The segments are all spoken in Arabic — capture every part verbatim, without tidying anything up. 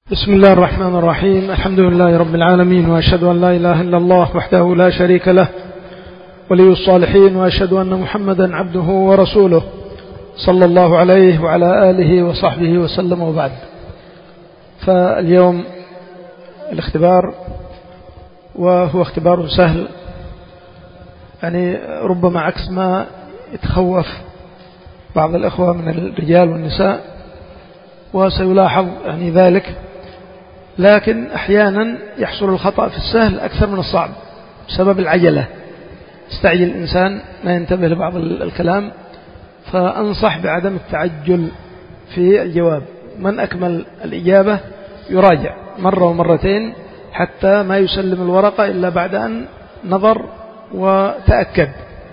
بسم الله الرحمن الرحيم. الحمد لله رب العالمين، وأشهد أن لا إله إلا الله وحده لا شريك له ولي الصالحين، وأشهد أن محمدا عبده ورسوله صلى الله عليه وعلى آله وصحبه وسلم، وبعد. فاليوم الاختبار، وهو اختبار سهل، يعني ربما عكس ما يتخوف بعض الأخوة من الرجال والنساء، وسيلاحظ يعني ذلك، لكن أحيانا يحصل الخطأ في السهل أكثر من الصعب بسبب العجلة. يستعجل الإنسان ما ينتبه لبعض الكلام، فأنصح بعدم التعجل في الجواب. من أكمل الإجابة يراجع مرة ومرتين حتى ما يسلم الورقة إلا بعد أن نظر وتأكد،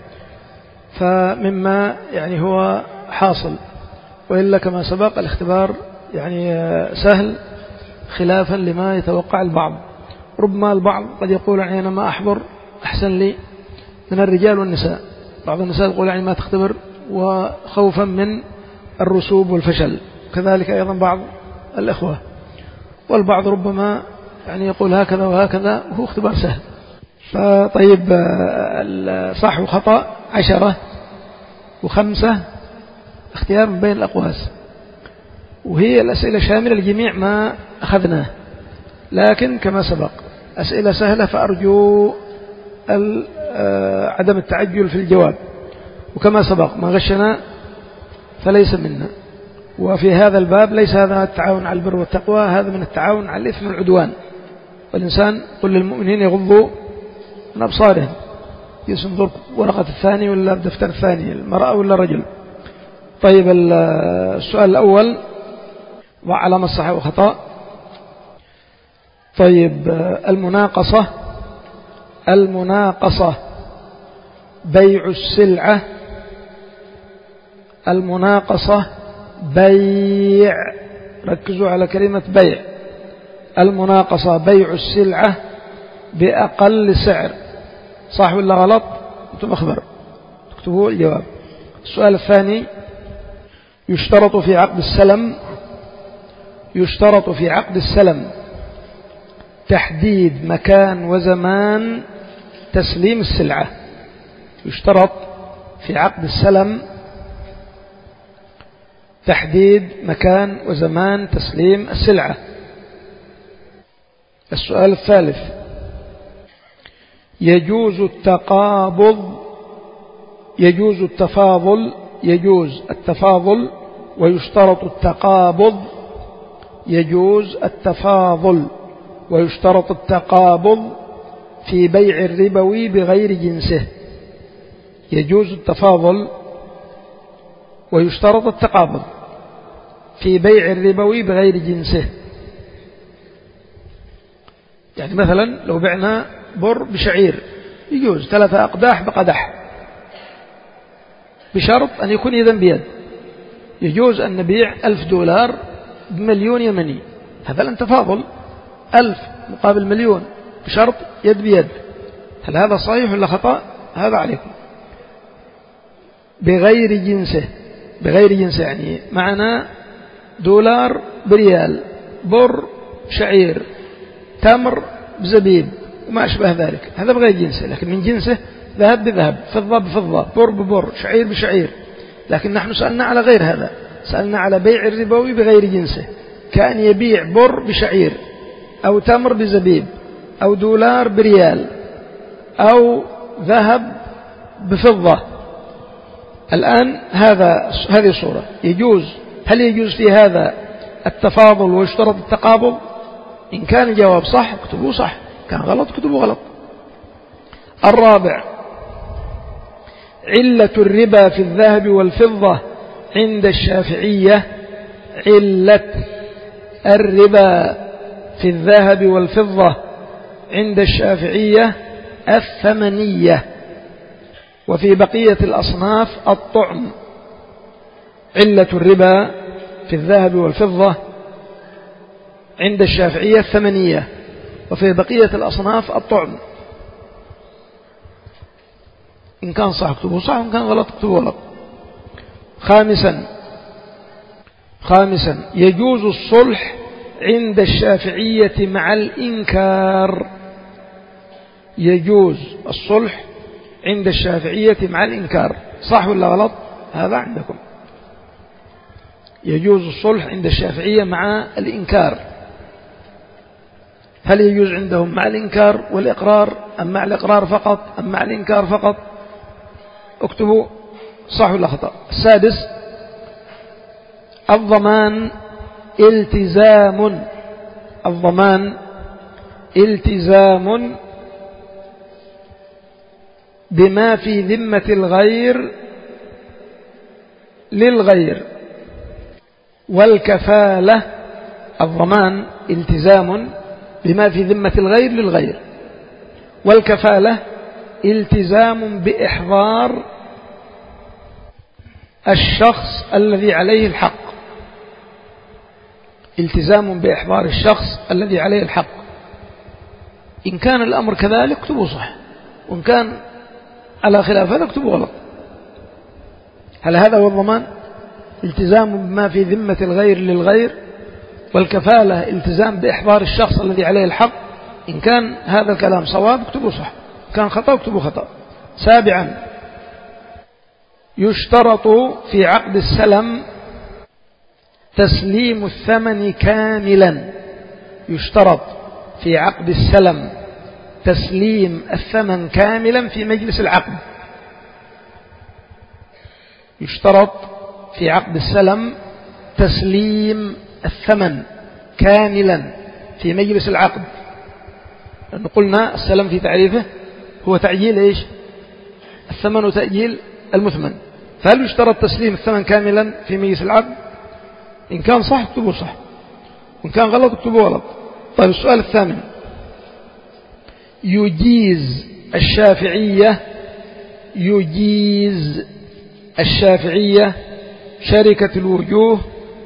فمما يعني هو حاصل. وإلا كما سبق الاختبار يعني سهل، خلافا لما يتوقع البعض. ربما البعض قد يقول يعني أنا ما أحضر أحسن لي من الرجال والنساء. بعض النساء يقول يعني ما تختبر وخوفا من الرسوب والفشل، كذلك أيضا بعض الإخوة. والبعض ربما يعني يقول هكذا وهكذا، وهو اختبار سهل. فطيب، الصح وخطأ عشرة وخمسة، اختيار من بين الأقواس، وهي الأسئلة شاملة لجميع ما أخذناه، لكن كما سبق أسئلة سهلة، فأرجو عدم التعجل في الجواب. وكما سبق ما غشنا فليس منا. وفي هذا الباب ليس هذا التعاون على البر والتقوى، هذا من التعاون على الإثم والعدوان. والإنسان قل للمؤمنين يغضوا من أبصارهم، ينظر ورقة الثاني ولا الدفتر الثاني، المرأة ولا الرجل. طيب، السؤال الأول وعلامة الصح وخطأ. طيب، المناقصة المناقصة بيع السلعة المناقصة بيع، ركزوا على كلمة بيع. المناقصة بيع السلعة بأقل سعر، صح ولا غلط؟ أنتم أخبر، اكتبوا الجواب. السؤال الثاني، يشترط في عقد السلم يشترط في عقد السلم تحديد مكان وزمان تسليم السلعة. يشترط في عقد السلم تحديد مكان وزمان تسليم السلعة. السؤال الثالث، يجوز التقابض يجوز التفاضل يجوز التفاضل ويشترط التقابض يجوز التفاضل ويشترط التقابض في بيع الربوي بغير جنسه. يجوز التفاضل ويشترط التقابض في بيع الربوي بغير جنسه. يعني مثلا لو بعنا بر بشعير، يجوز ثلاثة أقداح بقدح، بشرط أن يكون يدا بيد. يجوز أن نبيع ألف دولار بمليون يمني، هذا لن تفاضل، ألف مقابل مليون بشرط يد بيد. هل هذا صحيح ولا خطأ؟ هذا عليكم. بغير جنسه بغير جنسه يعني معنا دولار بريال، بر شعير، تمر بزبيب وما أشبه ذلك، هذا بغير جنسه. لكن من جنسه ذهب بذهب، فضة بفضة، بر ببر، شعير بشعير. لكن نحن سألنا على غير هذا، سألنا على بيع الربوي بغير جنسه، كأن يبيع بر بشعير، أو تمر بزبيب، أو دولار بريال، أو ذهب بفضة. الآن هذا هذه الصورة يجوز. هل يجوز في هذا التفاضل ويشترط التقابض؟ إن كان الجواب صح اكتبوه صح، كان غلط اكتبوه غلط. الرابع، علة الربا في الذهب والفضة عند الشافعية علة الربا في الذهب والفضة عند الشافعية الثمنية، وفي بقية الأصناف الطعم. علة الربا في الذهب والفضة عند الشافعية الثمنية، وفي بقية الأصناف الطعم. إن كان صح اكتبوا صح، وإن كان غلط اكتبوا غلط. خامسا خامسا يجوز الصلح عند الشافعية مع الإنكار. يجوز الصلح عند الشافعية مع الإنكار، صح ولا غلط؟ هذا عندكم. يجوز الصلح عند الشافعية مع الإنكار. هل يجوز عندهم مع الإنكار والإقرار أم مع الإقرار فقط أم مع الإنكار فقط؟ اكتبوا صح ولا خطأ. السادس، الضمان التزام. الضمان التزام بما في ذمة الغير للغير، والكفالة. الضمان التزام بما في ذمة الغير للغير، والكفالة التزام بإحضار الشخص الذي عليه الحق. التزام بإحضار الشخص الذي عليه الحق. إن كان الأمر كذلك اكتبوا صح، وإن كان على خلاف هذا اكتبوا غلط. هل هذا هو الضمان؟ التزام بما في ذمة الغير للغير، والكفالة التزام بإحضار الشخص الذي عليه الحق. إن كان هذا الكلام صواب اكتبوا صح، إن كان خطأ اكتبوا خطأ. سابعا، يشترط في عقد السلم تسليم الثمن كاملا. يشترط في عقد السلم تسليم الثمن كاملا في مجلس العقد. يشترط في عقد السلم تسليم الثمن كاملا في مجلس العقد، لأن قلنا السلم في تعريفه هو تعجيل إيش؟ الثمن وتأجيل المثمن. فهل يشترط تسليم الثمن كاملا في مجلس العقد؟ إن كان صح اكتبوا صح، وإن كان غلط اكتبوا غلط. طيب السؤال الثامن، يجيز الشافعية يجيز الشافعية شركة الوجوه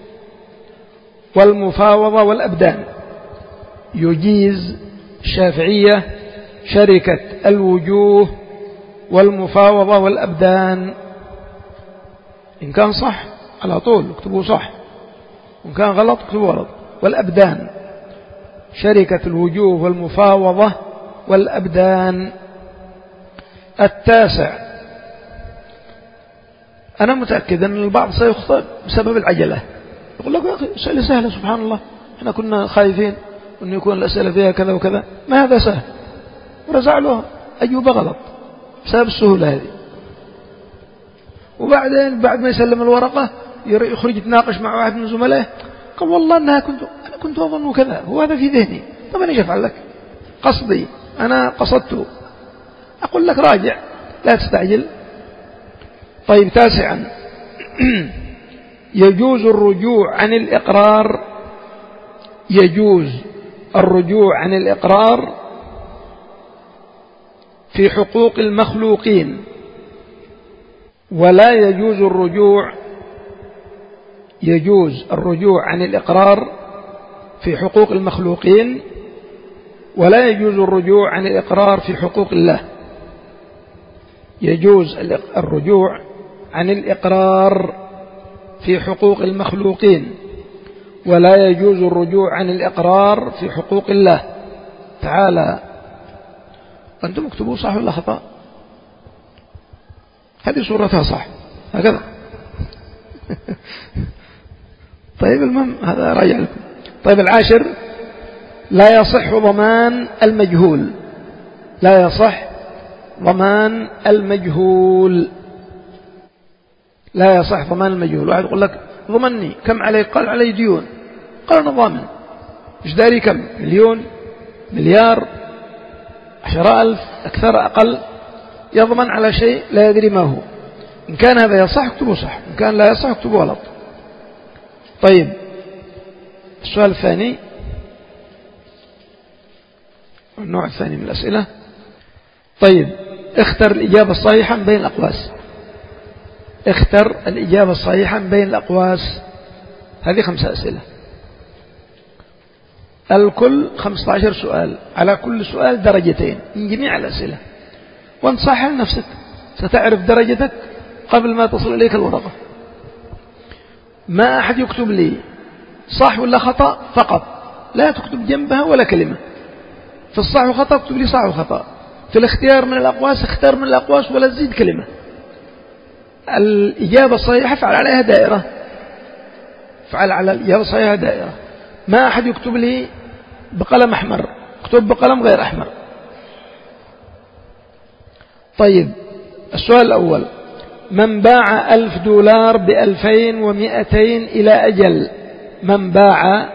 والمفاوضة والأبدان. يجيز الشافعية شركة الوجوه والمفاوضة والأبدان. إن كان صح على طول اكتبوا صح، وإن كان غلط اكتبوا غلط. والأبدان، شركة الوجوه والمفاوضة والأبدان. التاسع، أنا متأكد أن البعض سيخطئ بسبب العجلة، يقول لك يا أخي سألة سهلة سبحان الله، احنا كنا خايفين أن يكون الأسئلة فيها كذا وكذا. ما هذا سهل، ورزع له أجوبة غلط بسبب السهولة هذه. وبعدين بعد ما يسلم الورقة يخرج يتناقش مع واحد من زملائه، قال والله أنها كنت أنا كنت أظن كذا، هو هذا في ذهني. طب أنا إيش أفعل لك؟ قصدي أنا قصدته. أقول لك راجع، لا تستعجل. طيب تاسعا، يجوز الرجوع عن الإقرار. يجوز الرجوع عن الإقرار في حقوق المخلوقين، ولا يجوز الرجوع يجوز الرجوع عن الإقرار في حقوق المخلوقين، ولا يجوز الرجوع عن الإقرار في حقوق الله. يجوز الرجوع عن الإقرار في حقوق المخلوقين، ولا يجوز الرجوع عن الإقرار في حقوق الله تعالى. أنتم اكتبوا صح ولا خطأ؟ هذه صورتها صح هكذا. طيب المهم هذا راجع لكم. طيب العاشر، لا يصح ضمان المجهول. لا يصح ضمان المجهول. لا يصح ضمان المجهول. واحد يقول لك ضمني كم عليك؟ قال علي ديون. قال أنا ضامن، مش داري كم، مليون، مليار، عشر ألف، أكثر أقل، يضمن على شيء لا يدري ما هو. إن كان هذا يصح اكتبوا صح، إن كان لا يصح اكتبوا غلط. طيب السؤال الثاني، النوع الثاني من الأسئلة. طيب اختر الإجابة الصحيحة بين الأقواس. اختر الإجابة الصحيحة بين الأقواس. هذه خمسة أسئلة، الكل خمسة عشر سؤال، على كل سؤال درجتين من جميع الأسئلة. وانصح لنفسك، ستعرف درجتك قبل ما تصل إليك الورقة. ما أحد يكتب لي صح ولا خطأ فقط، لا تكتب جنبها ولا كلمة. في الصح وخطأ اكتب لي صح وخطأ. في الاختيار من الأقواس اختار من الأقواس ولا تزيد كلمة. الإجابة الصحيحة افعل عليها دائرة، افعل على الإجابة الصحيحة دائرة. ما أحد يكتب لي بقلم أحمر، اكتب بقلم غير أحمر. طيب السؤال الأول: من باع ألف دولار بألفين ومئتين إلى أجل. من باع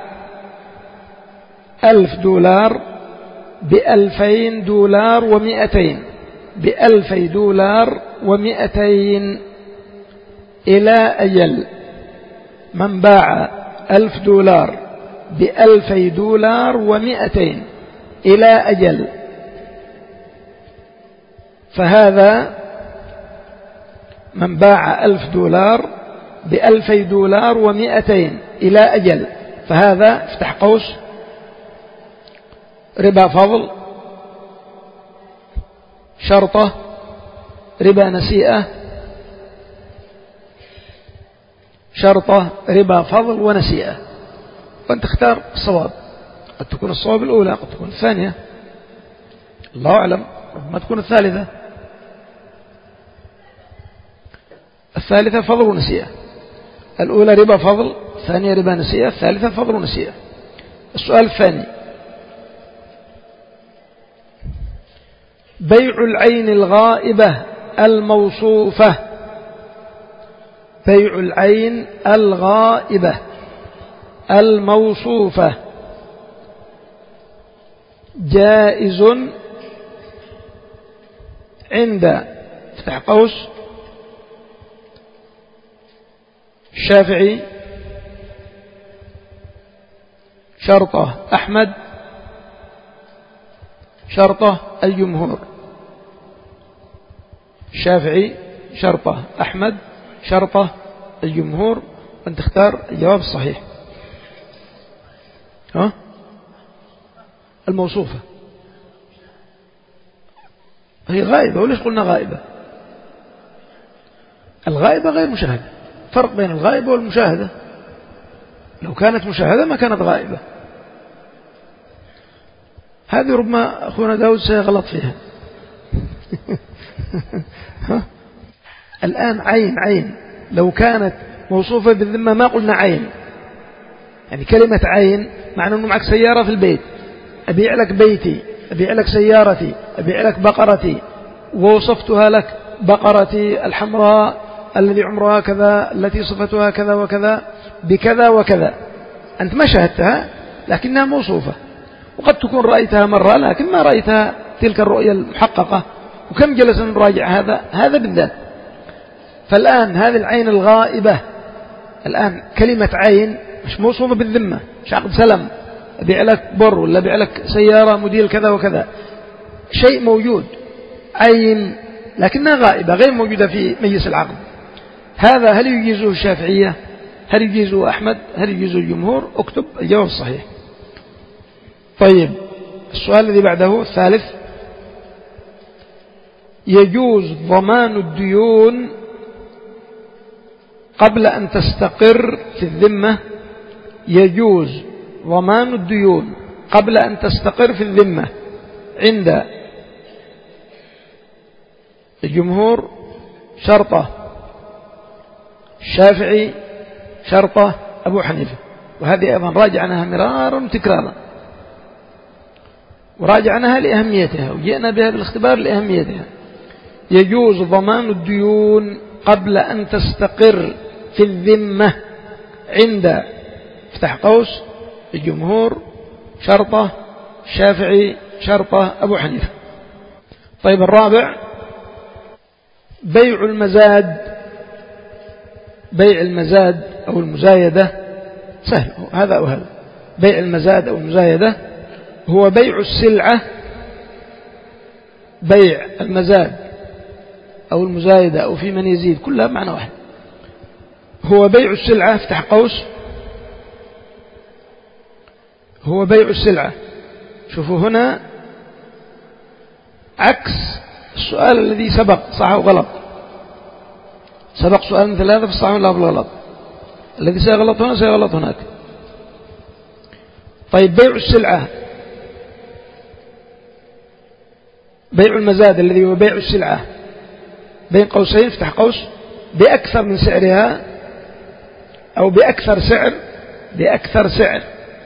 ألف دولار بألفين دولار ومئتين بألفي دولار ومئتين إلى أجل. من باع ألف دولار بألفي دولار ومئتين إلى أجل، فهذا من باع ألف دولار بألفي دولار ومئتين إلى أجل، فهذا افتح قوس ربا فضل، شرطة، ربا نسيئة، شرطة، ربا فضل ونسيئة. وأنت تختار الصواب، قد تكون الصواب الأولى، قد تكون الثانية، الله أعلم، ما تكون الثالثة. الثالثة فضل ونسيئة. الأولى ربا فضل، الثانية ربا نسيئة، الثالثة فضل ونسيئة. السؤال الثاني: بيع العين الغائبة الموصوفة. بيع العين الغائبة الموصوفة جائز عند افتح قوس الشافعي، شرطة أحمد، شرطة الجمهور. الشافعي، شرطة أحمد، شرطة الجمهور. أنت تختار الجواب الصحيح. ها؟ الموصوفة هي غائبة، وليش قلنا غائبة؟ الغائبة غير مشاهدة، فرق بين الغائبة والمشاهدة. لو كانت مشاهدة ما كانت غائبة. هذه ربما أخونا داود سيغلط فيها. الآن عين عين لو كانت موصوفة بالذمة ما قلنا عين. يعني كلمة عين معنى أنه معك سيارة في البيت، أبيع لك بيتي، أبيع لك سيارتي، أبيع لك بقرتي، ووصفتها لك بقرتي الحمراء الذي عمرها كذا، التي صفتها كذا وكذا بكذا وكذا. أنت ما شاهدتها لكنها موصوفة، وقد تكون رأيتها مرة لكن ما رأيتها تلك الرؤية المحققة، وكم جلس نراجع هذا هذا بالذات. فالآن هذه العين الغائبة، الآن كلمة عين مش موصوفة بالذمة، مش عقد سلم أبيع لك بر ولا أبيع لك سيارة موديل كذا وكذا، شيء موجود عين لكنها غائبة غير موجودة في مجلس العقد. هذا هل يجيزه الشافعية؟ هل يجيزه أحمد؟ هل يجيزه الجمهور؟ اكتب الجواب الصحيح. طيب السؤال الذي بعده الثالث: يجوز ضمان الديون قبل أن تستقر في الذمة. يجوز ضمان الديون قبل أن تستقر في الذمة عند الجمهور، شرطة الشافعي، شرطة أبو حنيفة. وهذه أيضا راجعناها مرارا تكرارا، وراجعناها لأهميتها، وجئنا بها بالاختبار لأهميتها. يجوز ضمان الديون قبل أن تستقر في الذمة عند افتح قوس الجمهور، شرطة الشافعي، شرطة أبو حنيفة. طيب الرابع: بيع المزاد. بيع المزاد أو المزايدة سهل، هذا أو هذا. بيع المزاد أو المزايدة هو بيع السلعة. بيع المزاد أو المزايدة أو في من يزيد كلها بمعنى واحد. هو بيع السلعة افتح قوس هو بيع السلعة. شوفوا هنا عكس السؤال الذي سبق، صح وغلط. سبق سؤال مثل هذا في الصح ولا في الغلط. الذي سيغلط هنا سيغلط هناك. طيب بيع السلعة، بيع المزاد الذي هو بيع السلعة بين قوسين افتح قوس بأكثر من سعرها أو بأكثر سعر، بأكثر سعر،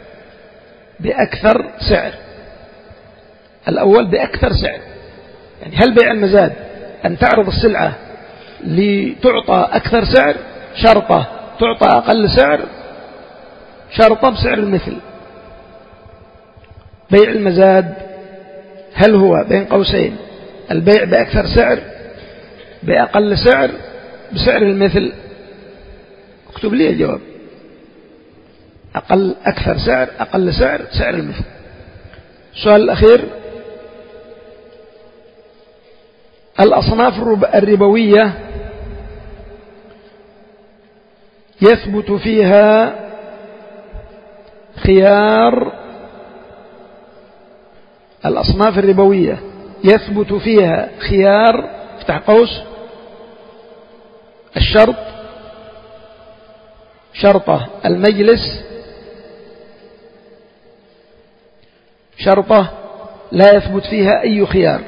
بأكثر سعر. الأول بأكثر سعر، يعني هل بيع المزاد أن تعرض السلعة لتعطى أكثر سعر، شرطة تعطى أقل سعر، شرطة بسعر المثل. بيع المزاد هل هو بين قوسين البيع بأكثر سعر، بأقل سعر، بسعر المثل؟ اكتب لي الجواب. أقل أكثر سعر، أقل سعر، سعر المثل. السؤال الأخير، الأصناف الربوية يثبت فيها خيار، الأصناف الربوية يثبت فيها خيار افتح قوس الشرط، شرطة المجلس، شرطة لا يثبت فيها أي خيار،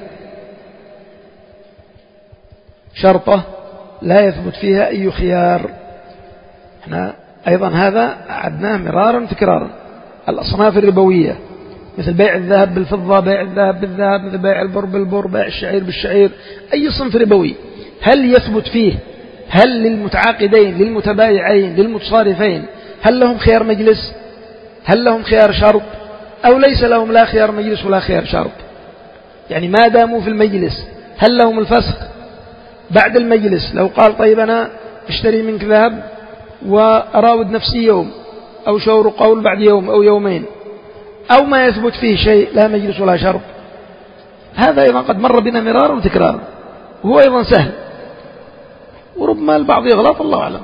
شرطة لا يثبت فيها أي خيار. احنا أيضا هذا عدناه مرارا تكرارا. الأصناف الربوية مثل بيع الذهب بالفضة، بيع الذهب بالذهب، مثل بيع البر بالبر، بيع الشعير بالشعير، أي صنف ربوي هل يثبت فيه، هل للمتعاقدين للمتبايعين للمتصارفين هل لهم خيار مجلس، هل لهم خيار شرط، أو ليس لهم لا خيار مجلس ولا خيار شرط؟ يعني ما داموا في المجلس هل لهم الفسخ بعد المجلس؟ لو قال طيب أنا اشتري منك ذهب وأراود نفسي يوم، أو شور قول بعد يوم أو يومين، أو ما يثبت فيه شيء لا مجلس ولا شرط، هذا أيضا قد مر بنا مرارا وتكرارا، وهو أيضا سهل، وربما البعض يغلط، الله أعلم.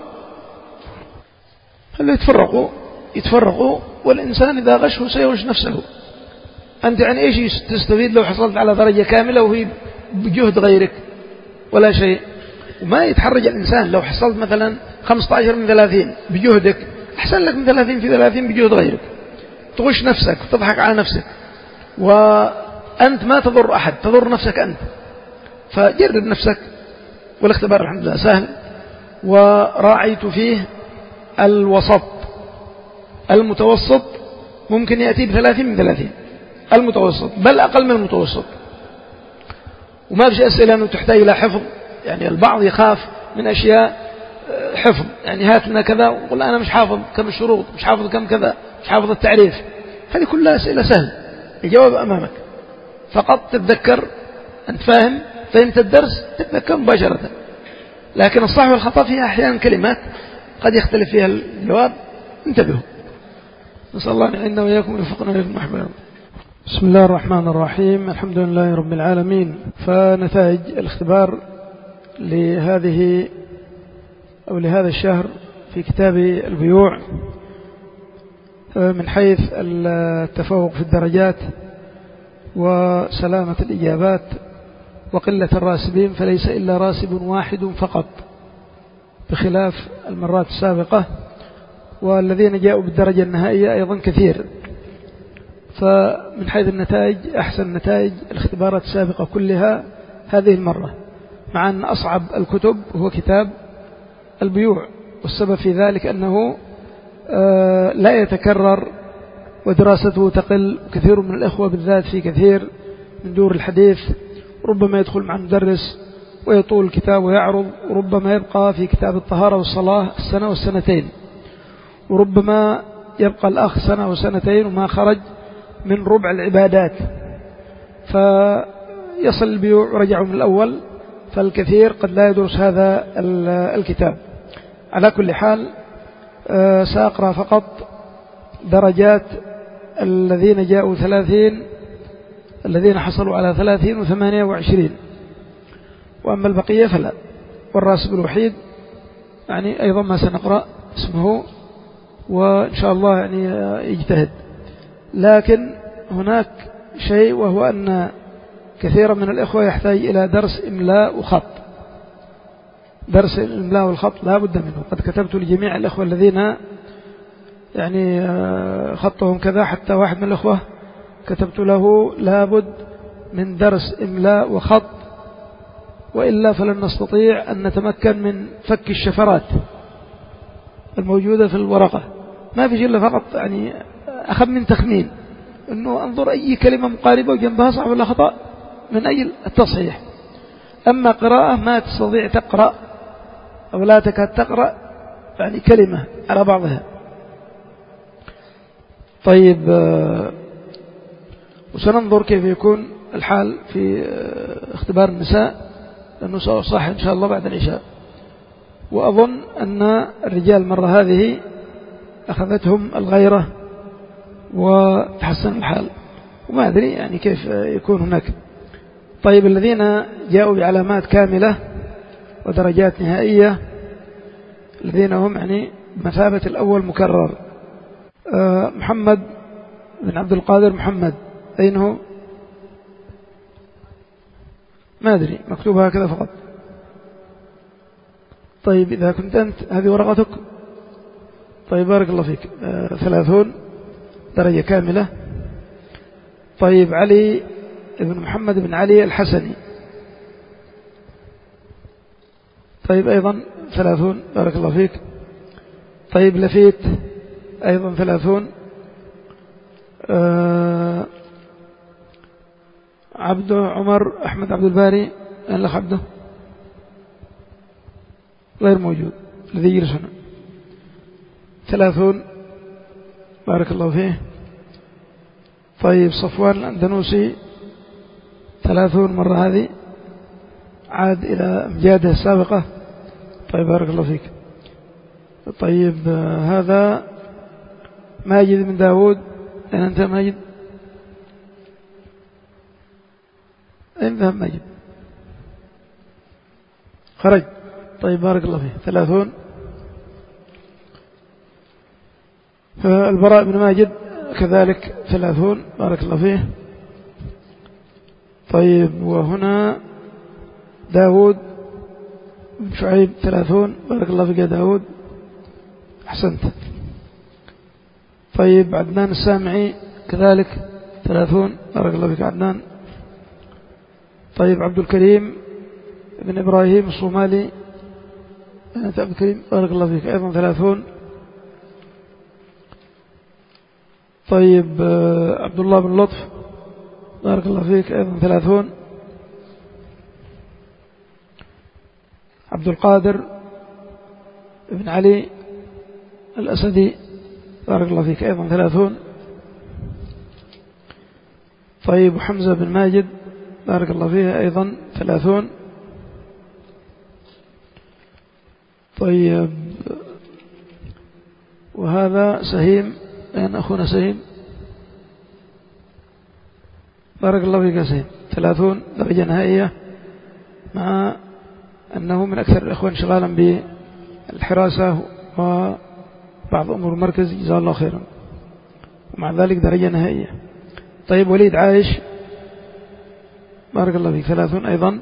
هل يتفرقوا يتفرقوا والإنسان إذا غشه سيغش نفسه. أنت عن إيش تستفيد لو حصلت على درجة كاملة وهي بجهد غيرك ولا شيء؟ وما يتحرج الإنسان لو حصلت مثلا خمسة عشر من ثلاثين بجهدك، أحسن لك من ثلاثين في ثلاثين بجهد غيرك، تغش نفسك وتضحك على نفسك، وأنت ما تضر أحد، تضر نفسك أنت. فجرب نفسك، والاختبار الحمد لله سهل. وراعيت فيه الوسط، المتوسط ممكن يأتي بثلاثين من ثلاثين، المتوسط بل أقل من المتوسط، وما فيش أسئلة أنه تحتاج إلى حفظ. يعني البعض يخاف من أشياء حفظ، يعني هات لنا كذا وقل أنا مش حافظ كم الشروط، مش حافظ كم كذا، مش حافظ التعريف. هذه كلها أسئلة سهل، الجواب أمامك، فقط تتذكر أنت فاهم، فهمت الدرس تتذكر مباشرة. لكن الصح والخطأ فيها أحيانا كلمات قد يختلف فيها الجواب، انتبهوا. نسأل الله أن يعيننا وإياكم ويوفقنا وإياكم أحبابنا. بسم الله الرحمن الرحيم، الحمد لله رب العالمين. فنتائج الاختبار لهذه أو لهذا الشهر في كتاب البيوع من حيث التفوق في الدرجات وسلامة الإجابات وقلة الراسبين، فليس إلا راسب واحد فقط بخلاف المرات السابقة، والذين جاءوا بالدرجة النهائية أيضا كثير. فمن حيث النتائج أحسن نتائج الاختبارات السابقة كلها هذه المرة، مع أن أصعب الكتب هو كتاب البيوع، والسبب في ذلك أنه لا يتكرر ودراسته تقل. كثير من الإخوة بالذات في كثير من دور الحديث ربما يدخل مع المدرس ويطول الكتاب ويعرض، وربما يبقى في كتاب الطهارة والصلاة السنة والسنتين، وربما يبقى الأخ سنة وسنتين وما خرج من ربع العبادات، فيصل البيوع ورجعوا من الأول، فالكثير قد لا يدرس هذا الكتاب. على كل حال سأقرأ فقط درجات الذين جاءوا ثلاثين، الذين حصلوا على ثلاثين وثمانية وعشرين، وأما البقية فلا. والراسب الوحيد يعني أيضا ما سنقرأ اسمه، وإن شاء الله يعني يجتهد. لكن هناك شيء، وهو أن كثيرا من الإخوة يحتاج إلى درس إملاء وخط. درس الإملاء والخط لا بد منه. قد كتبت لجميع الإخوة الذين يعني خطهم كذا، حتى واحد من الأخوة كتبت له لابد من درس إملاء وخط، وإلا فلن نستطيع أن نتمكن من فك الشفرات الموجودة في الورقة. ما في شيء إلا فقط يعني أخذ من تخمين أنه أنظر أي كلمة مقاربة وجنبها صح ولا خطأ من أجل التصحيح. أما قراءة ما تستطيع تقرأ أو لا تكاد تقرأ يعني كلمة على بعضها. طيب، وسننظر كيف يكون الحال في اختبار النساء، لأنه سأصح إن شاء الله بعد العشاء. وأظن أن الرجال مرة هذه أخذتهم الغيرة وتحسن الحال، وما أدري يعني كيف يكون هناك. طيب، الذين جاءوا بعلامات كاملة ودرجات نهائية، الذين هم يعني بمثابة الأول مكرر. أه محمد بن عبد القادر محمد، أين هو؟ ما أدري، مكتوب هكذا فقط. طيب، إذا كنت أنت هذه ورقتك. طيب، بارك الله فيك. أه ثلاثون درجة كاملة. طيب، علي بن محمد بن علي الحسني. طيب، أيضا ثلاثون، بارك الله فيك. طيب، لفيت أيضا ثلاثون. أه عبده عمر أحمد عبد الباري، أين لك عبده؟ غير موجود، الذي يجلس هنا. ثلاثون، بارك الله فيه. طيب، صفوان الأندنوسي ثلاثون مرة، هذه عاد إلى أمجاده السابقة. طيب، بارك الله فيك. طيب، هذا ماجد بن داود، أين أنت ماجد؟ أين ذهب ماجد؟ خرج. طيب، بارك الله فيه. ثلاثون. البراء بن ماجد كذلك ثلاثون، بارك الله فيه. طيب، وهنا داود بن شعيب ثلاثون، بارك الله فيك يا داود، أحسنت. طيب، عدنان السامعي كذلك ثلاثون، بارك الله فيك عدنان. طيب، عبد الكريم بن إبراهيم الصومالي، أنت عبد الكريم، بارك الله فيك، أيضا ثلاثون. طيب، عبد الله بن لطف، بارك الله فيك، أيضا ثلاثون. عبد القادر بن علي الأسدي، بارك الله فيك، أيضا ثلاثون. طيب، حمزة بن ماجد، بارك الله فيه، أيضا ثلاثون. طيب، وهذا سهيم، أين أخونا سهيم؟ بارك الله فيك يا سهيم، ثلاثون درجة نهائية، مع أنه من أكثر الإخوان انشغالا بالحراسة وبعض أمور المركز، جزاه الله خيرا، ومع ذلك درجة نهائية. طيب، وليد عايش، بارك الله فيك، ثلاثون أيضا.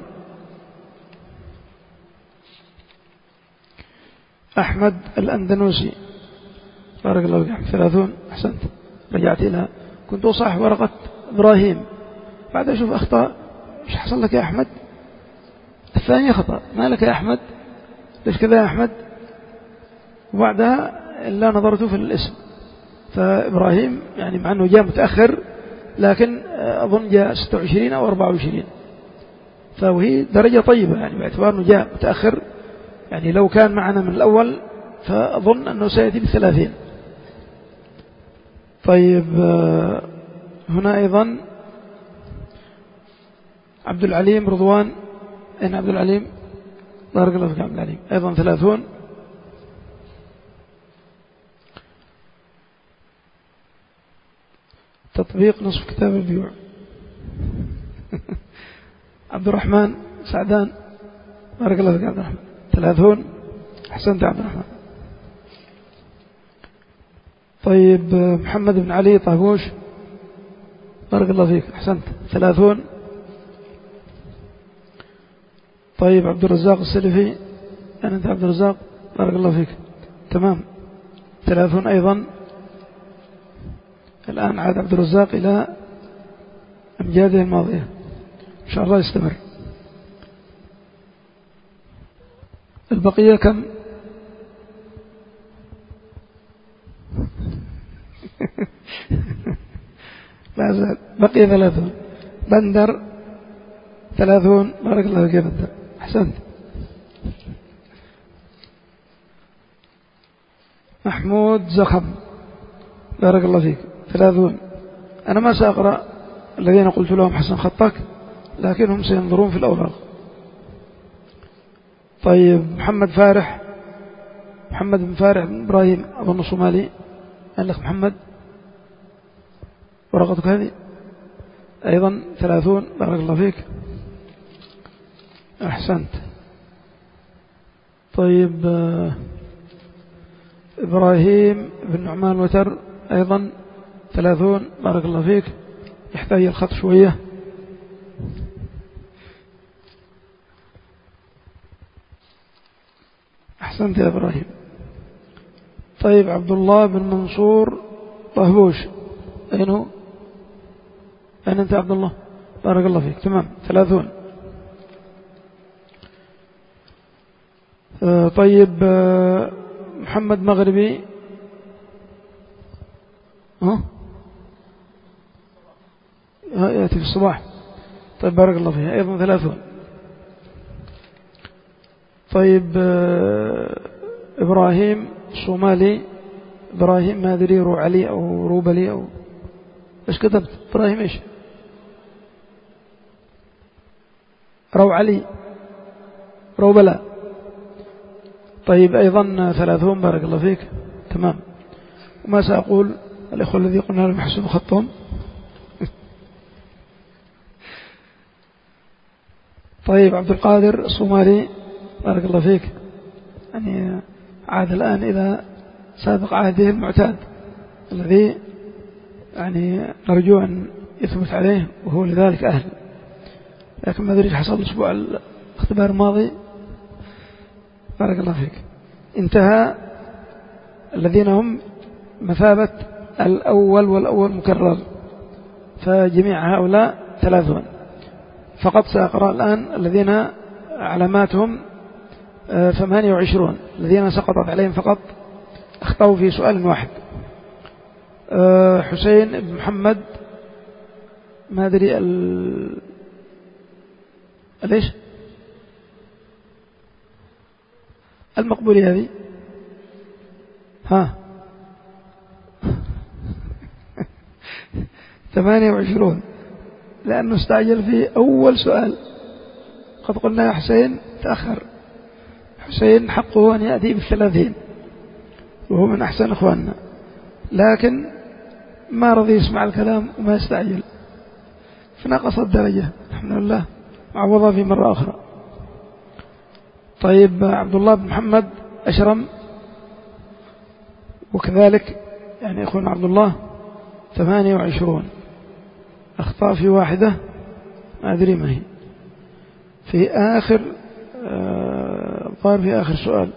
أحمد الأندنوسي، بارك الله فيك، ثلاثون، أحسنت. رجعت إلى كنت أصحح ورقة إبراهيم، بعد أشوف أخطاء. إيش حصل لك يا أحمد؟ الثانية خطأ، ما لك يا أحمد؟ ليش كذا يا أحمد؟ وبعدها إلا نظرت في الاسم، فإبراهيم يعني مع أنه جاء متأخر، لكن أظن جاء ستة وعشرين أو أربعة وعشرين، فهي درجة طيبة يعني باعتبار أنه جاء متأخر. يعني لو كان معنا من الأول فأظن أنه سيأتي بثلاثين. طيب، هنا أيضا عبد العليم رضوان، أين عبد العليم؟ بارك الله فيك عبد العليم، أيضا ثلاثون. تطبيق نصف كتاب البيوع. عبد الرحمن سعدان، بارك الله فيك عبد الرحمن، ثلاثون، أحسنت عبد الرحمن. طيب، محمد بن علي طاغوش، بارك الله فيك، أحسنت، ثلاثون. طيب، عبد الرزاق السلفي، أنا أنت عبد الرزاق، بارك الله فيك، تمام، ثلاثون أيضا. الآن عاد عبد الرزاق إلى أمجاده الماضية، إن شاء الله يستمر. البقية كم؟ لا زال بقي ثلاثون. بندر ثلاثون. بارك الله فيك بندر، أحسنت. محمود زخم، بارك الله فيك، ثلاثون. أنا ما سأقرأ الذين قلت لهم حسن خطك، لكنهم سينظرون في الأوراق. طيب محمد فارح، محمد بن فارح بن إبراهيم أظن صومالي. الأخ محمد ورقتك هذه أيضا ثلاثون، بارك الله فيك، أحسنت. طيب إبراهيم بن نعمان وتر أيضا ثلاثون، بارك الله فيك، يحتاج الخط شوية. أحسنت يا إبراهيم. طيب عبد الله بن منصور طهبوش، أين هو؟ أين أنت عبد الله؟ بارك الله فيك، تمام، ثلاثون. آه طيب آه محمد مغربي، ها يأتي في الصباح، طيب بارك الله فيه، أيضا ثلاثون. طيب آه إبراهيم صومالي، إبراهيم ما أدري روعلي أو روبلي أو إيش كتبت؟ إبراهيم إيش؟ روعلي، روبلا. طيب أيضا ثلاثون، بارك الله فيك، تمام. وما سأقول الإخوة الذي قلنا لهم يحسنوا خطهم. طيب عبد القادر الصومالي، بارك الله فيك، يعني عاد الآن إلى سابق عهده المعتاد الذي يعني نرجو أن يثبت عليه وهو لذلك أهل، لكن ما أدري حصل الأسبوع الاختبار الماضي. بارك الله فيك. انتهى الذين هم مثابة الأول والأول مكرر، فجميع هؤلاء ثلاثون. فقط سأقرأ الآن الذين علاماتهم ثمانية وعشرون، الذين سقطت عليهم فقط اخطأوا في سؤال واحد. حسين بن محمد ما أدري ال... ليش المقبولة هذه، ها ثمانية وعشرون، لأنه استعجل في أول سؤال. قد قلنا يا حسين تأخر، حسين حقه أن يأتي بالثلاثين وهو من أحسن أخواننا، لكن ما رضي يسمع الكلام وما يستعجل، فنقص الدرجة، الحمد لله عوضها في مرة أخرى. طيب عبد الله بن محمد أشرم وكذلك يعني أخونا عبد الله ثمانية وعشرون، أخطاء في واحدة ما أدري ما هي، في آخر ظهر في آخر سؤال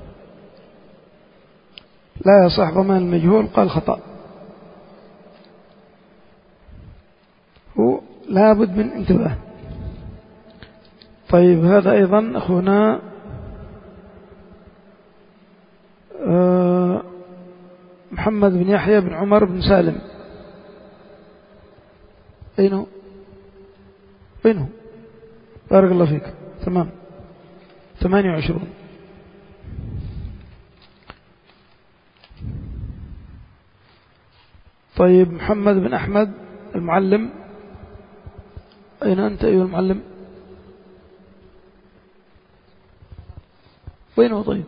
لا يصح ضمان المجهول، قال خطأ، هو لابد من انتباه. طيب هذا أيضا أخونا محمد بن يحيى بن عمر بن سالم، أينه أينه بارك الله فيك، تمام، ثمانية وعشرون. طيب محمد بن أحمد المعلم، أين أنت أيها المعلم؟ وين هو؟ طيب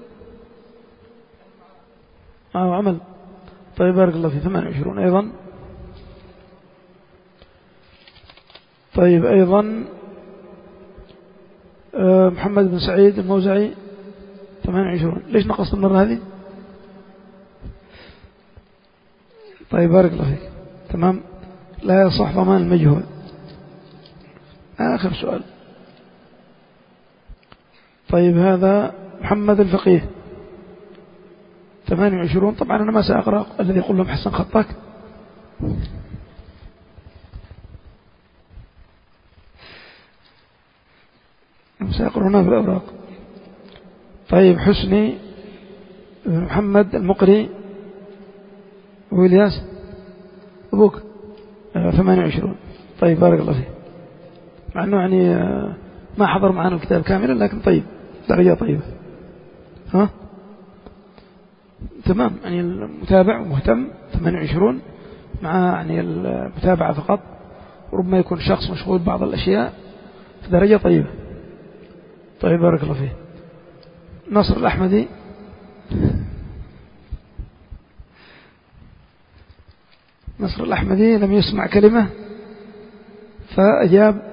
آه عمل، طيب بارك الله فيه، ثمانية وعشرون أيضا. طيب أيضا آه محمد بن سعيد الموزعي ثمانية وعشرون، ليش نقصت المرة هذه؟ طيب بارك الله فيك، تمام، لا يصح ضمان المجهول. آخر سؤال. طيب هذا محمد الفقيه ثمانية وعشرون، طبعا أنا ما سأقرأ الذي يقول لهم حسن خطك، سيقرؤونها في الأوراق. طيب حسني بن محمد المقري وإلياس أبوك ثمانية وعشرون. طيب بارك الله فيه، مع أنه يعني ما حضر معنا الكتاب كاملا لكن طيب درجة طيبة. ها تمام، يعني المتابع ومهتم ثمانية وعشرون مع يعني المتابعة فقط، وربما يكون شخص مشغول بعض الأشياء في درجة طيبة. طيب بارك الله فيه. نصر الأحمدي نصر الأحمدي لم يسمع كلمة فأجاب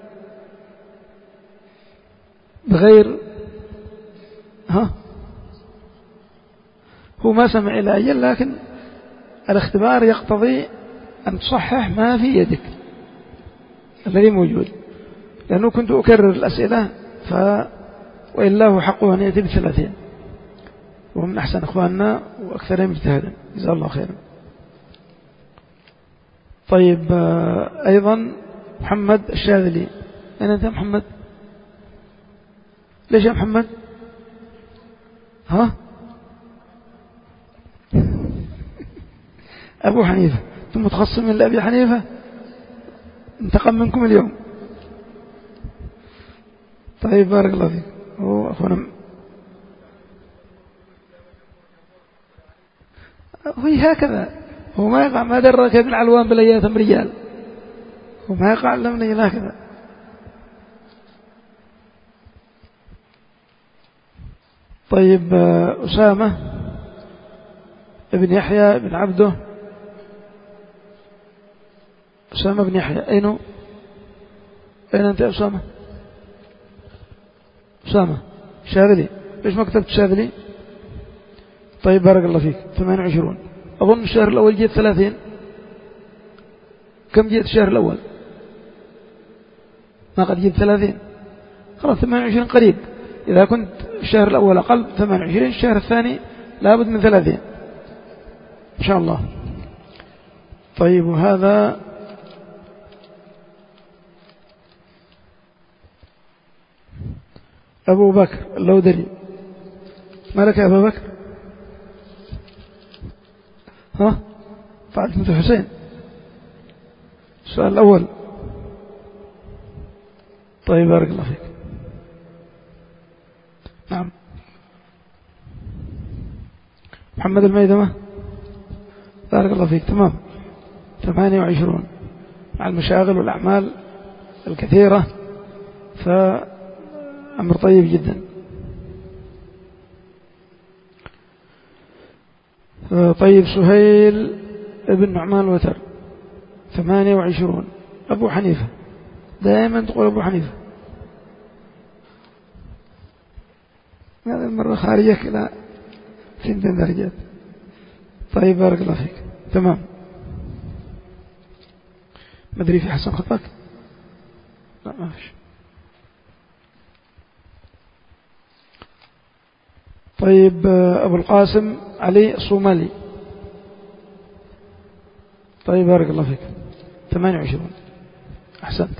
بغير ها هو ما سمع إلى أجل، لكن الاختبار يقتضي أن تصحح ما في يدك الذي موجود، لأنه كنت أكرر الأسئلة ف وإلا هو حقه أن يأتي بثلاثين، ومن أحسن إخواننا وأكثرهم اجتهادا جزاه الله خيرا. طيب أيضا محمد الشاذلي، أين أنت محمد؟ ليش يا محمد؟ ها أبو حنيفة، ثم متخصصين لأبي حنيفة، انتقم منكم اليوم. طيب بارك الله فيك. هو أخونا هو هكذا، هو ما يقع ما درك ابن علوان بلياتهم رجال، هو ما يقع لمن هكذا. طيب أسامة ابن يحيى بن عبده، أسامة بن يحيى أين أين أنت يا أسامة؟ أسامة شاذلي، ليش ما كتبت شاذلي؟ طيب بارك الله فيك. ثمانية وعشرون، أظن الشهر الأول جيت ثلاثين. كم جيت الشهر الأول؟ ما قد جيت ثلاثين، خلاص ثمانية وعشرين قريب. إذا كنت الشهر الأول أقل ثمانية وعشرين، الشهر الثاني لابد من ثلاثين إن شاء الله. طيب وهذا أبو بكر اللودري، ما لك يا أبو بكر؟ ها فاطمة حسين. السؤال الأول. طيب بارك الله فيك. نعم محمد الميدمة، بارك الله فيك. تمام ثمانية وعشرون، مع المشاغل والأعمال الكثيرة فأمر طيب جدا. طيب سهيل ابن نعمان الوتر، ثمانية وعشرون، أبو حنيفة، دائما تقول أبو حنيفة، هذا المرة خارجة كلا سنتين درجات. طيب بارك الله فيك. تمام، ما أدري في حسن خطك؟ لا ما فيش. طيب أبو القاسم علي الصومالي، طيب بارك الله فيك. ثمانية وعشرون، أحسنت.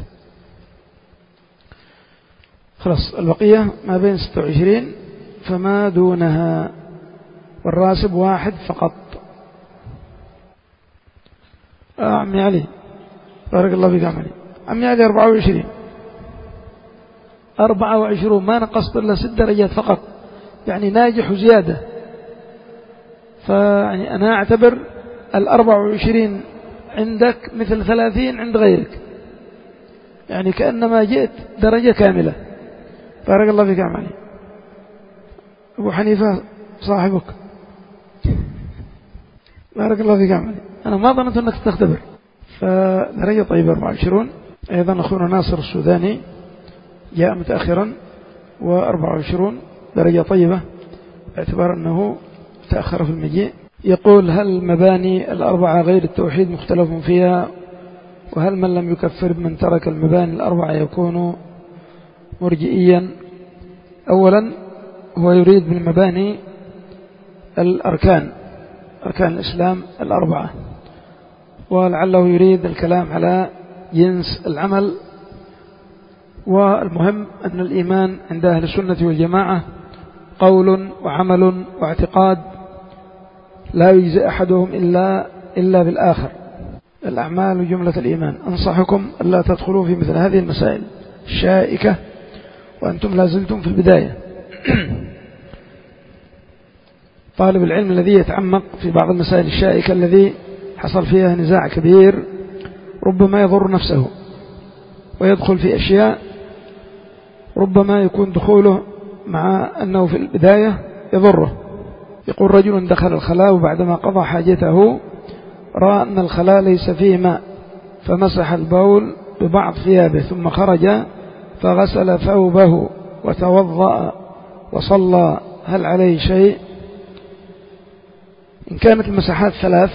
خلاص البقية ما بين ستة وعشرين فما دونها، والراسب واحد فقط. آه عمي علي، بارك الله فيك عمي علي. عمي علي أربعة وعشرين، أربعة وعشرون، ما نقصت إلا ست درجات فقط، يعني ناجح وزيادة. فيعني أنا أعتبر الأربعة وعشرين عندك مثل ثلاثين عند غيرك، يعني كأنما جئت درجة كاملة. بارك الله فيك عمي. أبو حنيفة صاحبك، بارك الله فيك عمي. أنا ما ظننت أنك تختبر، فدرجة طيبة أربعة وعشرون. أيضا أخونا ناصر السوداني جاء متأخرا، وأربعة وعشرون درجة طيبة باعتبار أنه تأخر في المجيء. يقول: هل مباني الأربعة غير التوحيد مختلف فيها؟ وهل من لم يكفر من ترك المباني الأربعة يكون مرجئيا؟ أولا هو يريد من مباني الأركان، أركان الإسلام الأربعة، ولعله يريد الكلام على جنس العمل والمهم أن الإيمان عند أهل السنة والجماعة قول وعمل واعتقاد، لا يجزئ أحدهم إلا, إلا بالآخر. الأعمال جملة الإيمان. أنصحكم ألا تدخلوا في مثل هذه المسائل الشائكة وأنتم لازلتم في البداية. طالب العلم الذي يتعمق في بعض المسائل الشائكة الذي حصل فيها نزاع كبير ربما يضر نفسه ويدخل في أشياء ربما يكون دخوله مع أنه في البداية يضره. يقول رجل دخل الخلاء وبعدما قضى حاجته رأى أن الخلاء ليس فيه ماء فمسح البول ببعض ثيابه ثم خرج فغسل ثوبه وتوضأ وصلى، هل عليه شيء؟ إن كانت المساحات ثلاث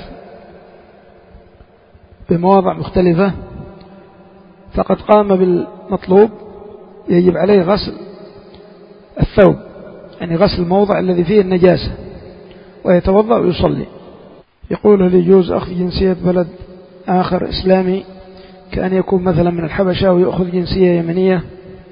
بمواضع مختلفة فقد قام بالمطلوب، يجب عليه غسل الثوب، يعني غسل الموضع الذي فيه النجاسة، ويتوضأ ويصلي. يقول هل يجوز أخذ جنسية بلد آخر إسلامي كأن يكون مثلا من الحبشة ويأخذ جنسية يمنية؟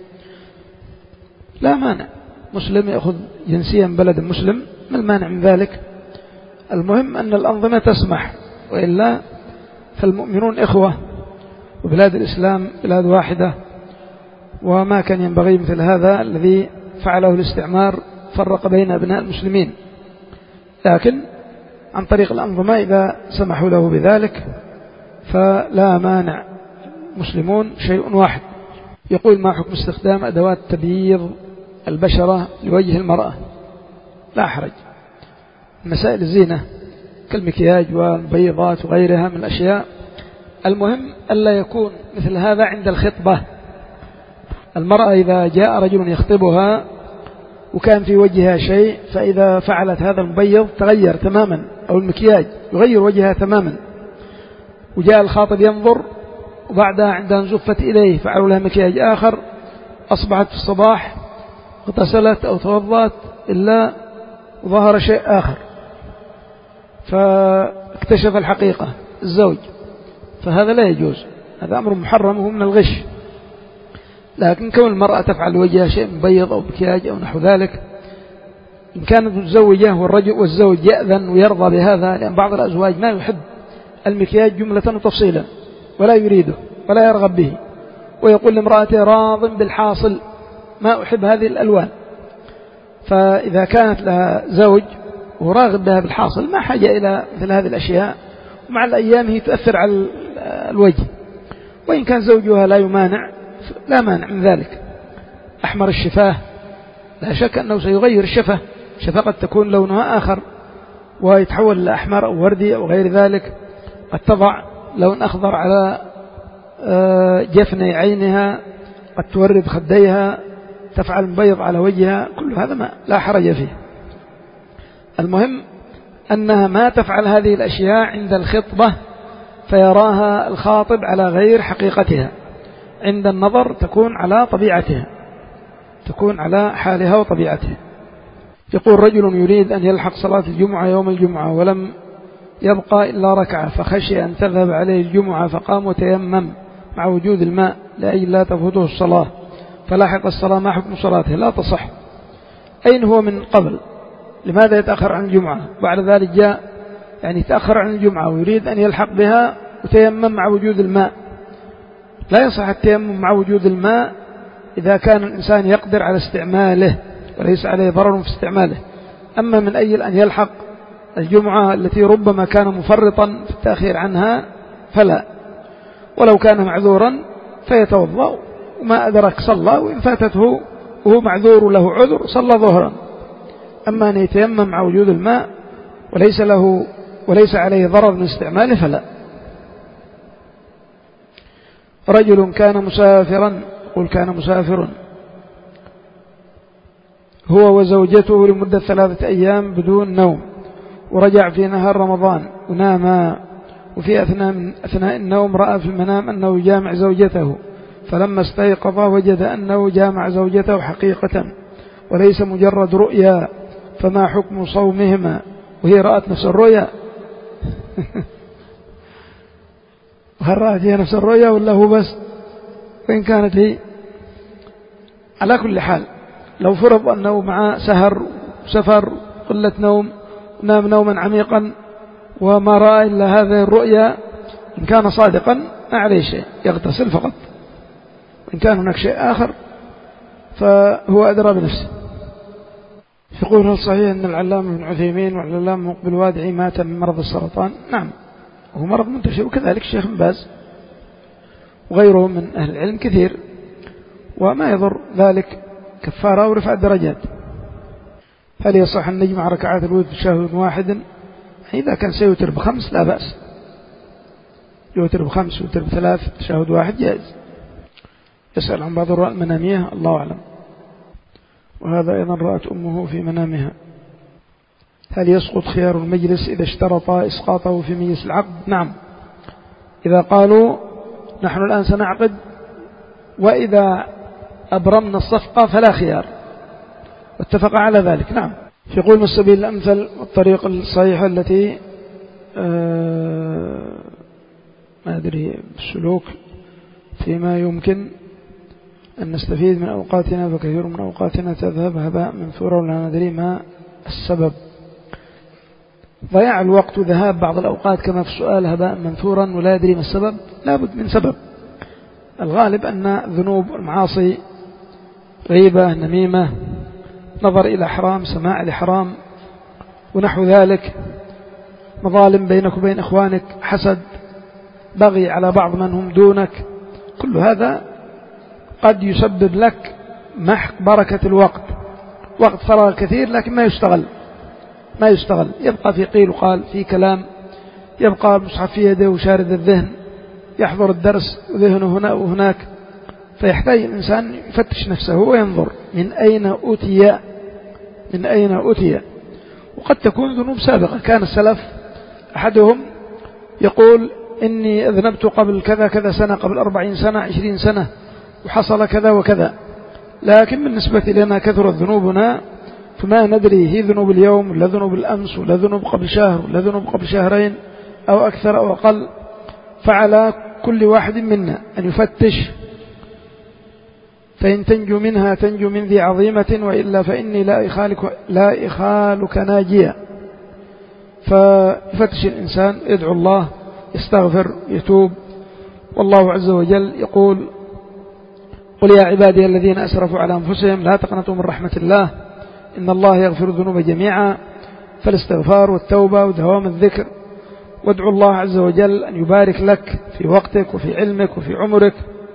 لا مانع، مسلم يأخذ جنسية من بلد مسلم، ما المانع من ذلك؟ المهم أن الأنظمة تسمح، وإلا فالمؤمنون إخوة وبلاد الإسلام بلاد واحدة، وما كان ينبغي مثل هذا الذي فعله الاستعمار فرق بين أبناء المسلمين. لكن عن طريق الأنظمة إذا سمحوا له بذلك فلا مانع، مسلمون شيء واحد. يقول ما حكم استخدام أدوات تبييض البشرة لوجه المرأة؟ لا حرج، مسائل الزينة كالمكياج والبيضات وغيرها من الأشياء، المهم ألا يكون مثل هذا عند الخطبة. المرأة إذا جاء رجل يخطبها وكان في وجهها شيء، فإذا فعلت هذا المبيض تغير تماما، أو المكياج يغير وجهها تماما، وجاء الخاطب ينظر وبعدها عندها زفت إليه فعلوا لها مكياج آخر، أصبحت في الصباح اغتسلت أو توضأت إلا ظهر شيء آخر، فاكتشف الحقيقة الزوج، فهذا لا يجوز، هذا أمر محرم وهو من الغش. لكن كون المرأة تفعل وجهها شيء مبيض أو مكياج أو نحو ذلك، إن كانت متزوجة والرجل والزوج يأذن ويرضى بهذا، لأن بعض الأزواج ما يحب المكياج جملة وتفصيلا ولا يريده ولا يرغب به، ويقول لامرأته راض بالحاصل ما أحب هذه الألوان. فإذا كانت لها زوج وراغب بها بالحاصل ما حاجة إلى مثل هذه الأشياء، ومع الأيام هي تؤثر على الوجه. وإن كان زوجها لا يمانع لا مانع من ذلك. أحمر الشفاه لا شك أنه سيغير الشفة، شفة قد تكون لونها آخر ويتحول إلى أحمر أو وردي أو غير ذلك، قد تضع لون أخضر على جفني عينها، قد تورد خديها، تفعل مبيض على وجهها، كل هذا ما لا حرج فيه. المهم أنها ما تفعل هذه الأشياء عند الخطبة فيراها الخاطب على غير حقيقتها، عند النظر تكون على طبيعتها، تكون على حالها وطبيعتها. يقول رجل يريد أن يلحق صلاة الجمعة يوم الجمعة ولم يبقى إلا ركعة، فخشي أن تذهب عليه الجمعة فقام وتيمم مع وجود الماء لأجل لا تفوته الصلاة، فلاحق الصلاة، ما حكم صلاته؟ لا تصح. أين هو من قبل؟ لماذا يتأخر عن الجمعة؟ بعد ذلك جاء يعني تأخر عن الجمعة ويريد أن يلحق بها وتيمم مع وجود الماء. لا يصح التيمم مع وجود الماء إذا كان الإنسان يقدر على استعماله وليس عليه ضرر في استعماله. أما من أجل أن يلحق الجمعة التي ربما كان مفرطا في التأخير عنها فلا، ولو كان معذورا فيتوضأ وما أدرك صلى، وإن فاتته وهو معذور له عذر صلى ظهرا. أما أن يتيمم مع وجود الماء وليس له وليس عليه ضرر من استعماله فلا. رجل كان مسافرا، قل كان مسافرا هو وزوجته لمدة ثلاثة أيام بدون نوم، ورجع في نهار رمضان وناما، وفي أثناء, من أثناء النوم رأى في المنام أنه جامع زوجته، فلما استيقظ وجد أنه جامع زوجته حقيقة وليس مجرد رؤيا، فما حكم صومهما وهي رأت نفس الرؤيا؟ وهل رأت هي نفس الرؤيا ولا هو بس؟ وإن كانت هي على كل حال لو فرض أنه مع سهر سفر قلة نوم نام نوما عميقا وما رأى إلا هذه الرؤيا، إن كان صادقا ما عليه شيء، يغتسل فقط. إن كان هناك شيء آخر فهو أدرى بنفسه. يقول هل صحيح أن العلامة ابن عثيمين والعلامة مقبل وادعي مات من مرض السرطان؟ نعم، وهو مرض منتشر، وكذلك الشيخ بن باز وغيره من أهل العلم كثير، وما يضر ذلك كفارة ورفع الدرجات. هل يصح أن نجمع ركعات الوتر بتشهد واحد؟ إذا كان سيوتر بخمس لا بأس، يوتر بخمس يوتر بثلاث تشهد واحد جائز. يسأل عن بعض الرؤى المنامية، الله أعلم. وهذا أيضا رأت أمه في منامها. هل يسقط خيار المجلس إذا اشترط إسقاطه في مجلس العقد؟ نعم، إذا قالوا نحن الآن سنعقد وإذا أبرمنا الصفقة فلا خيار، واتفق على ذلك. نعم. يقول ما السبيل الأمثل والطريقة الصحيحة التي آه ما أدري السلوك فيما يمكن أن نستفيد من أوقاتنا، فكثير من أوقاتنا تذهب هباء منثورا ولا ندري ما السبب. ضياع الوقت وذهاب بعض الأوقات كما في السؤال هباء منثورا ولا يدري ما السبب، لابد من سبب. الغالب أن ذنوب المعاصي غيبة، نميمة، نظر إلى حرام، سماع لحرام ونحو ذلك، مظالم بينك وبين إخوانك، حسد، بغي على بعض من هم دونك، كل هذا قد يسبب لك محق بركة الوقت، وقت فراغ كثير لكن ما يشتغل ما يشتغل يبقى في قيل وقال، في كلام، يبقى المصحف في يده وشارد الذهن، يحضر الدرس وذهنه هنا وهناك. فيحتاج الإنسان يفتش نفسه وينظر من أين أتي من أين أتي وقد تكون ذنوب سابقة. كان السلف أحدهم يقول إني أذنبت قبل كذا كذا سنة، قبل أربعين سنة، عشرين سنة، وحصل كذا وكذا، لكن بالنسبة لنا كثرت ذنوبنا فما ندري هي ذنوب اليوم ولا ذنوب الأمس ولا ذنوب قبل شهر ولا ذنوب قبل شهرين أو أكثر أو أقل. فعلى كل واحد منا أن يفتش، فإن تنجو منها تنجو من ذي عظيمة، وإلا فإني لا إخالك, لا إخالك ناجيا. فيفتش الإنسان، يدعو الله، يستغفر، يتوب. والله عز وجل يقول قل يا عبادي الذين أسرفوا على أنفسهم لا تقنطوا من رحمة الله إن الله يغفر الذنوب جميعا. فالاستغفار والتوبة ودوام الذكر، وادعو الله عز وجل أن يبارك لك في وقتك وفي علمك وفي عمرك.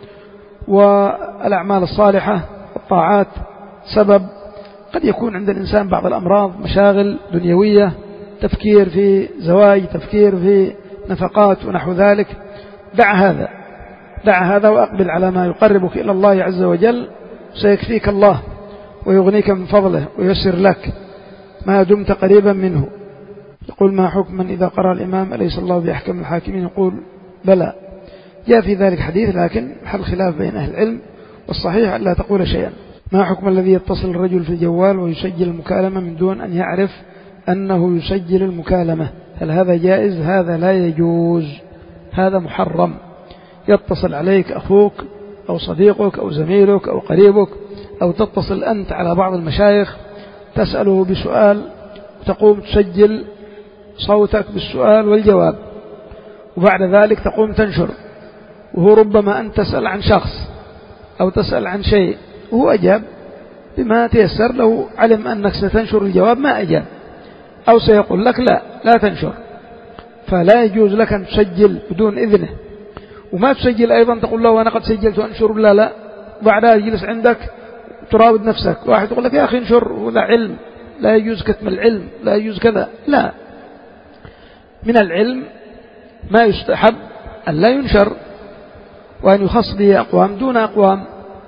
والأعمال الصالحة والطاعات سبب. قد يكون عند الإنسان بعض الأمراض، مشاغل دنيوية، تفكير في زواج، تفكير في نفقات ونحو ذلك. دع هذا دع هذا وأقبل على ما يقربك إلى الله عز وجل، سيكفيك الله ويغنيك من فضله ويسر لك ما دمت قريبا منه. يقول ما حكم من إذا قرأ الإمام أليس الله بأحكم الحاكمين؟ يقول بلى، جاء في ذلك حديث لكن حل خلاف بين أهل العلم، والصحيح أن لا تقول شيئا. ما حكم الذي يتصل الرجل في الجوال ويسجل المكالمة من دون أن يعرف أنه يسجل المكالمة؟ هل هذا جائز؟ هذا لا يجوز، هذا محرم. يتصل عليك أخوك أو صديقك أو زميلك أو قريبك، أو تتصل أنت على بعض المشايخ تسأله بسؤال، تقوم تسجل صوتك بالسؤال والجواب، وبعد ذلك تقوم تنشر، وهو ربما أن تسأل عن شخص أو تسأل عن شيء وهو أجاب بما تيسر، لو علم أنك ستنشر الجواب ما أجاب، أو سيقول لك لا لا تنشر. فلا يجوز لك أن تسجل بدون إذنه، وما تسجل أيضا تقول له أنا قد سجلت وأنشر، لا لا، بعدها يجلس عندك تراود نفسك، واحد يقول لك يا أخي انشر، وذا علم، لا يجوز كتم العلم، لا يجوز كذا. لا، من العلم ما يستحب أن لا ينشر وأن يخص به أقوام دون أقوام.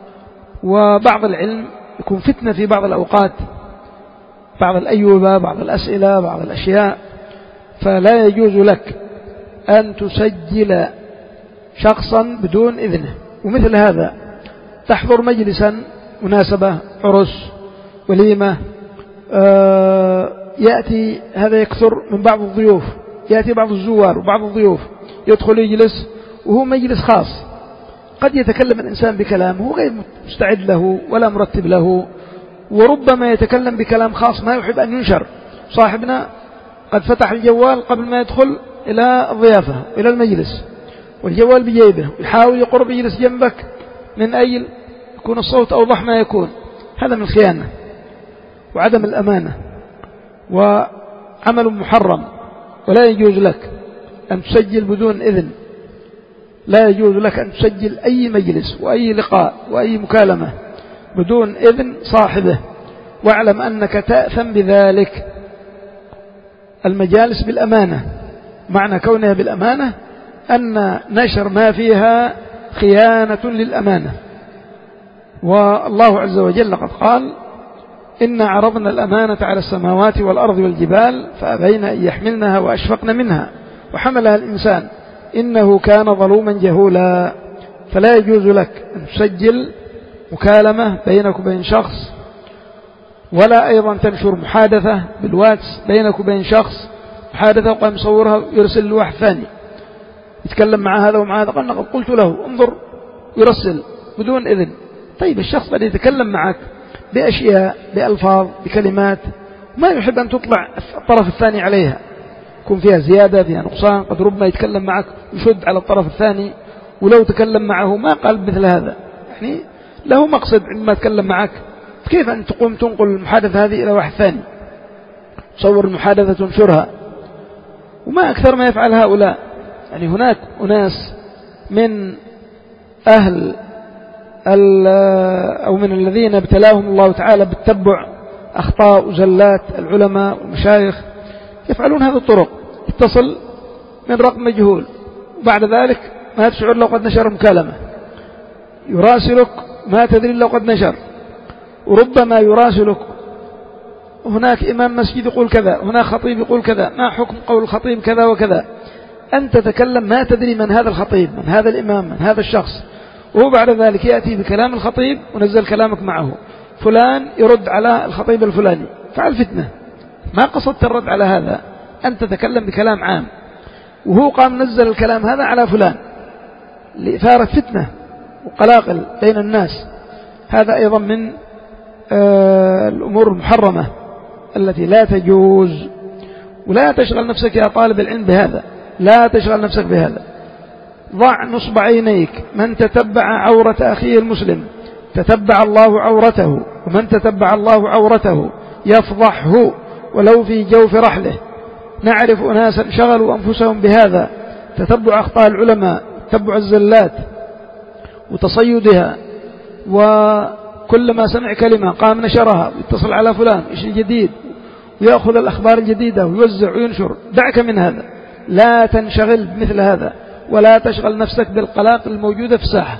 وبعض العلم يكون فتنة في بعض الأوقات، بعض الأيوبة، بعض الأسئلة، بعض الأشياء، فلا يجوز لك أن تسجل شخصا بدون إذنه. ومثل هذا تحضر مجلسا، مناسبة، عرس، وليمة، آه يأتي هذا يكثر من بعض قد يتكلم الإنسان بكلام هو غير مستعد له ولا مرتب له، وربما يتكلم بكلام خاص ما يحب أن ينشر. صاحبنا قد فتح الجوال قبل ما يدخل إلى الضيافة إلى المجلس، والجوال بجيبه، يحاول يقرب يجلس جنبك من أجل يكون الصوت أوضح ما يكون. هذا من الخيانة وعدم الأمانة وعمل محرم، ولا يجوز لك أن تسجل بدون إذن. لا يجوز لك أن تسجل أي مجلس وأي لقاء وأي مكالمة بدون إذن صاحبه، واعلم أنك تأثم بذلك. المجالس بالأمانة، معنى كونها بالأمانة أن نشر ما فيها خيانة للأمانة. والله عز وجل قد قال: إنا عرضنا الأمانة على السماوات والأرض والجبال فأبين أن يحملنها وأشفقن منها وحملها الإنسان إنه كان ظلوما جهولا. فلا يجوز لك أن تسجل مكالمة بينك وبين شخص، ولا أيضا تنشر محادثة بالواتس بينك وبين شخص، محادثة وقام يصورها ويرسل لواحد ثاني يتكلم مع هذا ومع هذا. قلنا قد قلت له انظر ويرسل بدون إذن. طيب الشخص قد يتكلم معك بأشياء بألفاظ بكلمات ما يحب أن تطلع الطرف الثاني عليها، يكون فيها زيادة فيها نقصان، قد ربما يتكلم معك يشد على الطرف الثاني، ولو تكلم معه ما قال مثل هذا، يعني له مقصد عندما تكلم معك. كيف أن تقوم تنقل المحادثة هذه إلى واحد ثاني، تصور المحادثة تنشرها؟ وما أكثر ما يفعل هؤلاء. يعني هناك أناس من أهل أو من الذين ابتلاهم الله تعالى بالتبع أخطاء وزلات العلماء والمشايخ يفعلون هذه الطرق. اتصل من رقم مجهول، وبعد ذلك ما تشعر لو قد نشر مكالمة، يراسلك ما تدري لو قد نشر، وربما يراسلك هناك إمام مسجد يقول كذا، هناك خطيب يقول كذا، ما حكم قول الخطيب كذا وكذا. أنت تتكلم ما تدري من هذا الخطيب، من هذا الإمام، من هذا الشخص، وهو بعد ذلك يأتي بكلام الخطيب ونزل كلامك معه. فلان يرد على الخطيب الفلاني، فعل فتنة. ما قصدت الرد على هذا، أنت تتكلم بكلام عام، وهو قام نزل الكلام هذا على فلان لإثارة فتنة وقلاقل بين الناس. هذا أيضا من آه الأمور المحرمة التي لا تجوز. ولا تشغل نفسك يا طالب العلم بهذا، لا تشغل نفسك بهذا. ضع نصب عينيك، من تتبع عورة أخيه المسلم تتبع الله عورته، ومن تتبع الله عورته يفضحه ولو في جوف رحله. نعرف أناسا شغلوا أنفسهم بهذا، تتبع أخطاء العلماء، تتبع الزلات وتصيدها، وكلما سمع كلمة قام نشرها ويتصل على فلان إيش الجديد، ويأخذ الأخبار الجديدة ويوزع وينشر. دعك من هذا، لا تنشغل بمثل هذا، ولا تشغل نفسك بالقلاقل الموجودة في الساحة.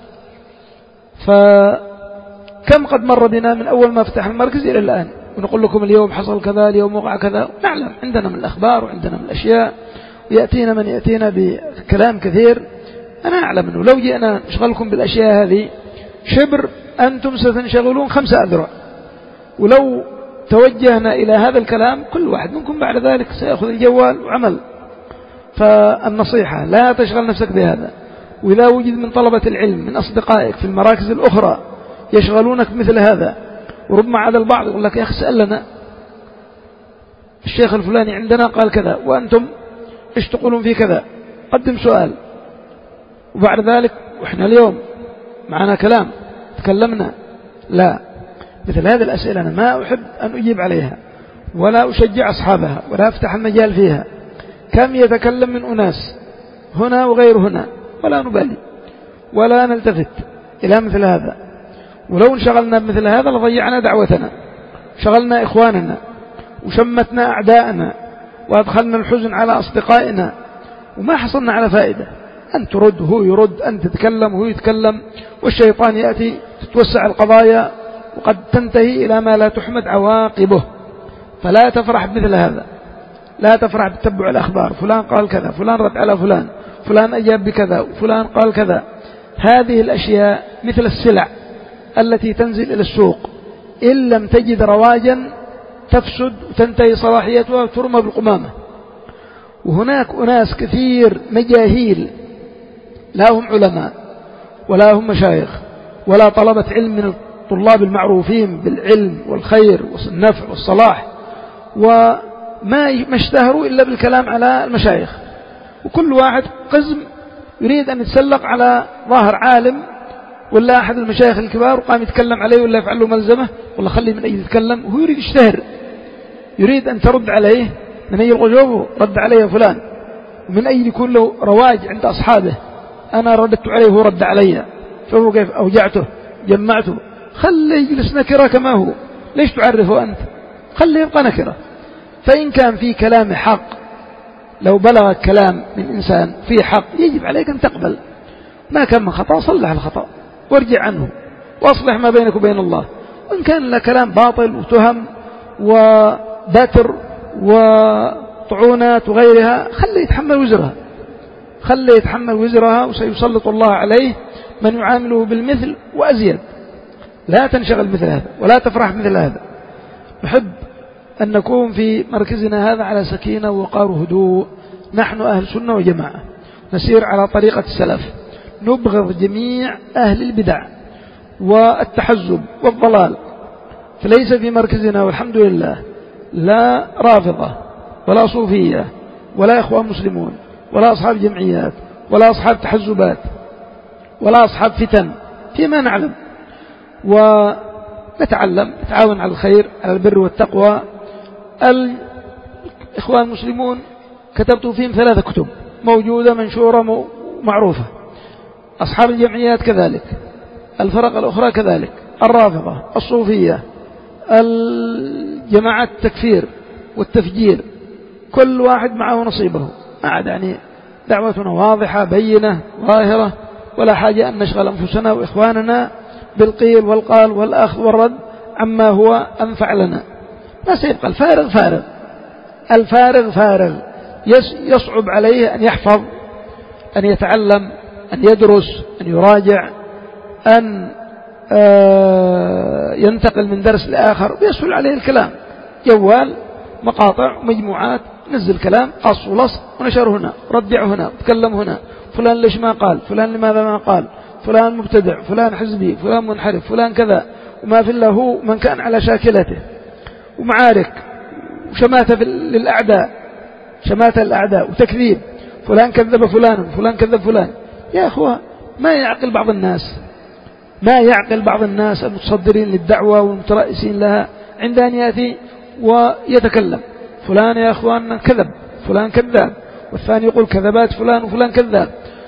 فكم قد مر بنا من أول ما فتح المركز إلى الآن ونقول لكم اليوم حصل كذا، اليوم وقع كذا. نعلم عندنا من الأخبار وعندنا من الأشياء، ويأتينا من يأتينا بكلام كثير. أنا أعلم أنه لو جئنا نشغلكم بالأشياء هذه شبر أنتم ستنشغلون خمسة أذرع، ولو توجهنا إلى هذا الكلام كل واحد منكم بعد ذلك سيأخذ الجوال وعمل. فالنصيحة لا تشغل نفسك بهذا. وإذا وجد من طلبة العلم من أصدقائك في المراكز الأخرى يشغلونك مثل هذا، وربما على البعض يقول لك يا أخي اسأل لنا الشيخ الفلاني عندنا قال كذا، وأنتم إيش تقولون في كذا، قدم سؤال. وبعد ذلك وإحنا اليوم معنا كلام تكلمنا. لا، مثل هذه الأسئلة أنا ما أحب أن أجيب عليها، ولا أشجع أصحابها، ولا أفتح المجال فيها. كم يتكلم من أناس هنا وغير هنا، ولا نبالي ولا نلتفت إلى مثل هذا. ولو انشغلنا بمثل هذا لضيعنا دعوتنا، شغلنا إخواننا وشمتنا أعداءنا وأدخلنا الحزن على أصدقائنا، وما حصلنا على فائدة. أن ترد هو يرد، أن تتكلم هو يتكلم، والشيطان يأتي تتوسع القضايا وقد تنتهي إلى ما لا تحمد عواقبه. فلا تفرح بمثل هذا، لا تفرح بتتبع الأخبار، فلان قال كذا، فلان رد على فلان، فلان أجاب بكذا، فلان قال كذا. هذه الأشياء مثل السلع التي تنزل إلى السوق، إن لم تجد رواجا تفسد وتنتهي صلاحيتها وترمى بالقمامة. وهناك أناس كثير مجاهيل لا هم علماء ولا هم مشايخ ولا طلبة علم من الطلاب المعروفين بالعلم والخير والنفع والصلاح، وما اشتهروا إلا بالكلام على المشايخ. وكل واحد قزم يريد أن يتسلق على ظاهر عالم ولا أحد المشايخ الكبار وقام يتكلم عليه ولا يفعل له ملزمة ولا خليه من أي يتكلم، وهو يريد يشتهر، يريد أن ترد عليه من أي الغجوب رد عليه فلان، ومن أي يكون له رواج عند أصحابه، أنا رددت عليه وهو رد علي، فهو كيف أوجعته جمعته. خليه يجلس نكرة كما هو، ليش تعرفه أنت؟ خليه يبقى نكرة. فإن كان في كلام حق، لو بلغ كلام من إنسان فيه حق يجب عليك أن تقبل، ما كان من خطأ صلح الخطأ وارجع عنه واصلح ما بينك وبين الله. وإن كان له كلام باطل وتهم وباتر وطعونات وغيرها خليه يتحمل وزرها، خليه يتحمل وزرها، وسيسلط الله عليه من يعامله بالمثل وأزيد. لا تنشغل مثل هذا ولا تفرح مثل هذا. نحب أن نكون في مركزنا هذا على سكينة ووقار وهدوء. نحن أهل سنة وجماعة نسير على طريقة السلف، نبغض جميع أهل البدع والتحزب والضلال. فليس في مركزنا والحمد لله لا رافضة ولا صوفية ولا إخوان مسلمون ولا أصحاب جمعيات ولا أصحاب تحزبات ولا أصحاب فتن فيما نعلم، ونتعلم نتعاون على الخير على البر والتقوى. الإخوان المسلمون كتبت فيهم ثلاثة كتب موجودة منشورة معروفة، أصحاب الجمعيات كذلك، الفرق الأخرى كذلك، الرافضة الصوفية الجماعات التكفير والتفجير، كل واحد معه نصيبه. ما عاد يعني دعوتنا واضحة بينة ظاهرة، ولا حاجة أن نشغل أنفسنا وإخواننا بالقيل والقال والأخذ والرد عما هو أنفع لنا. ما سيبقى الفارغ فارغ، الفارغ فارغ، يصعب عليه أن يحفظ، أن يتعلم، أن يدرس، أن يراجع، أن ينتقل من درس لآخر، ويسهل عليه الكلام. جوال مقاطع مجموعات، نزل كلام قص ولصق ونشر هنا، رجع هنا، تكلم هنا، فلان ليش ما قال، فلان لماذا ما قال، فلان مبتدع، فلان حزبي، فلان منحرف، فلان كذا، وما في الله هو من كان على شاكلته، ومعارك وشماتة للأعداء، شماتة الأعداء وتكذيب، فلان كذب فلان، فلان كذب فلان. يا أخوة ما يعقل بعض الناس، ما يعقل بعض الناس المتصدرين للدعوة والمترأسين لها عند أن يأتي ويتكلم فلان يا أخوان كذب، فلان كذاب، والثاني يقول كذبات فلان وفلان كذاب.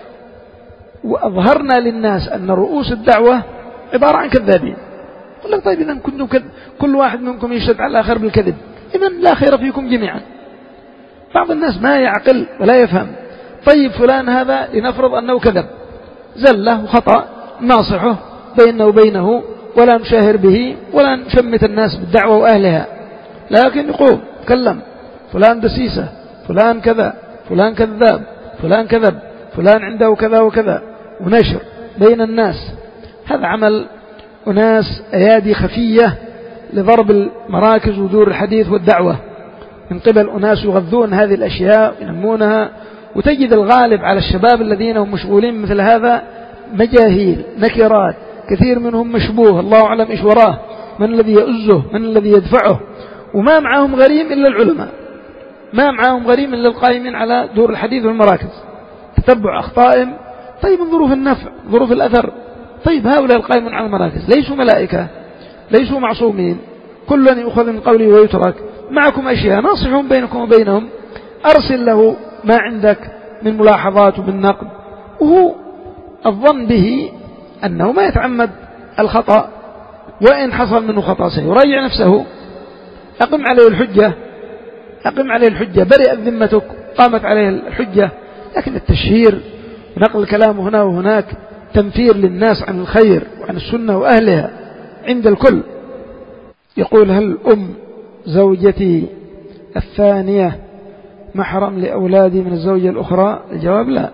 وأظهرنا للناس أن رؤوس الدعوة عبارة عن كذابين. قل لك طيب إذا كنتم كذ... كل واحد منكم يشهد على الآخر بالكذب، إذا لا خير فيكم جميعا. بعض الناس ما يعقل ولا يفهم. طيب فلان هذا لنفرض أنه كذب، زله وخطأ، ناصحه بيننا وبينه ولا نشاهر به ولا نشمت الناس بالدعوة وأهلها، لكن يقوم تكلم فلان دسيسة، فلان كذا، فلان كذاب، فلان كذب، فلان عنده كذا وكذا، ونشر بين الناس. هذا عمل أناس أيادي خفية لضرب المراكز ودور الحديث والدعوة من قبل أناس يغذون هذه الأشياء وينمونها. وتجد الغالب على الشباب الذين هم مشغولين مثل هذا مجاهيل نكرات، كثير منهم مشبوه، الله أعلم إيش وراه، من الذي يؤزه، من الذي يدفعه، وما معهم غريم إلا العلماء، ما معهم غريم إلا القائمين على دور الحديث والمراكز، تتبع أخطائهم. طيب من ظروف النفع، ظروف الأثر. طيب هؤلاء القائمون على المراكز ليسوا ملائكة، ليسوا معصومين، كل يؤخذ من قوله ويترك. معكم أشياء، ناصحهم بينكم وبينهم، أرسل له ما عندك من ملاحظات ومن نقد، وهو الظن به أنه ما يتعمد الخطأ، وإن حصل منه خطأ سيراجع نفسه. أقم عليه الحجة، أقم عليه الحجة، برئت ذمتك، قامت عليه الحجة. لكن التشهير ونقل الكلام هنا وهناك تنفير للناس عن الخير وعن السنة وأهلها عند الكل. يقول هل أم زوجتي الثانية محرم لأولادي من الزوجة الأخرى؟ الجواب لا.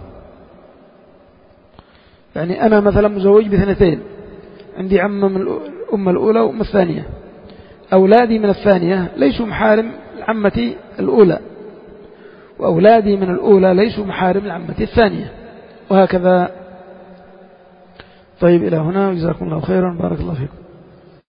يعني أنا مثلا مزوج باثنتين، عندي عمة من الأم الأولى وأم الثانية، أولادي من الثانية ليسوا محارم عمتي الأولى، وأولادي من الأولى ليسوا محارم لعمتي الثانية، وهكذا طيب إلى هنا، جزاكم الله خيرا، بارك الله فيكم.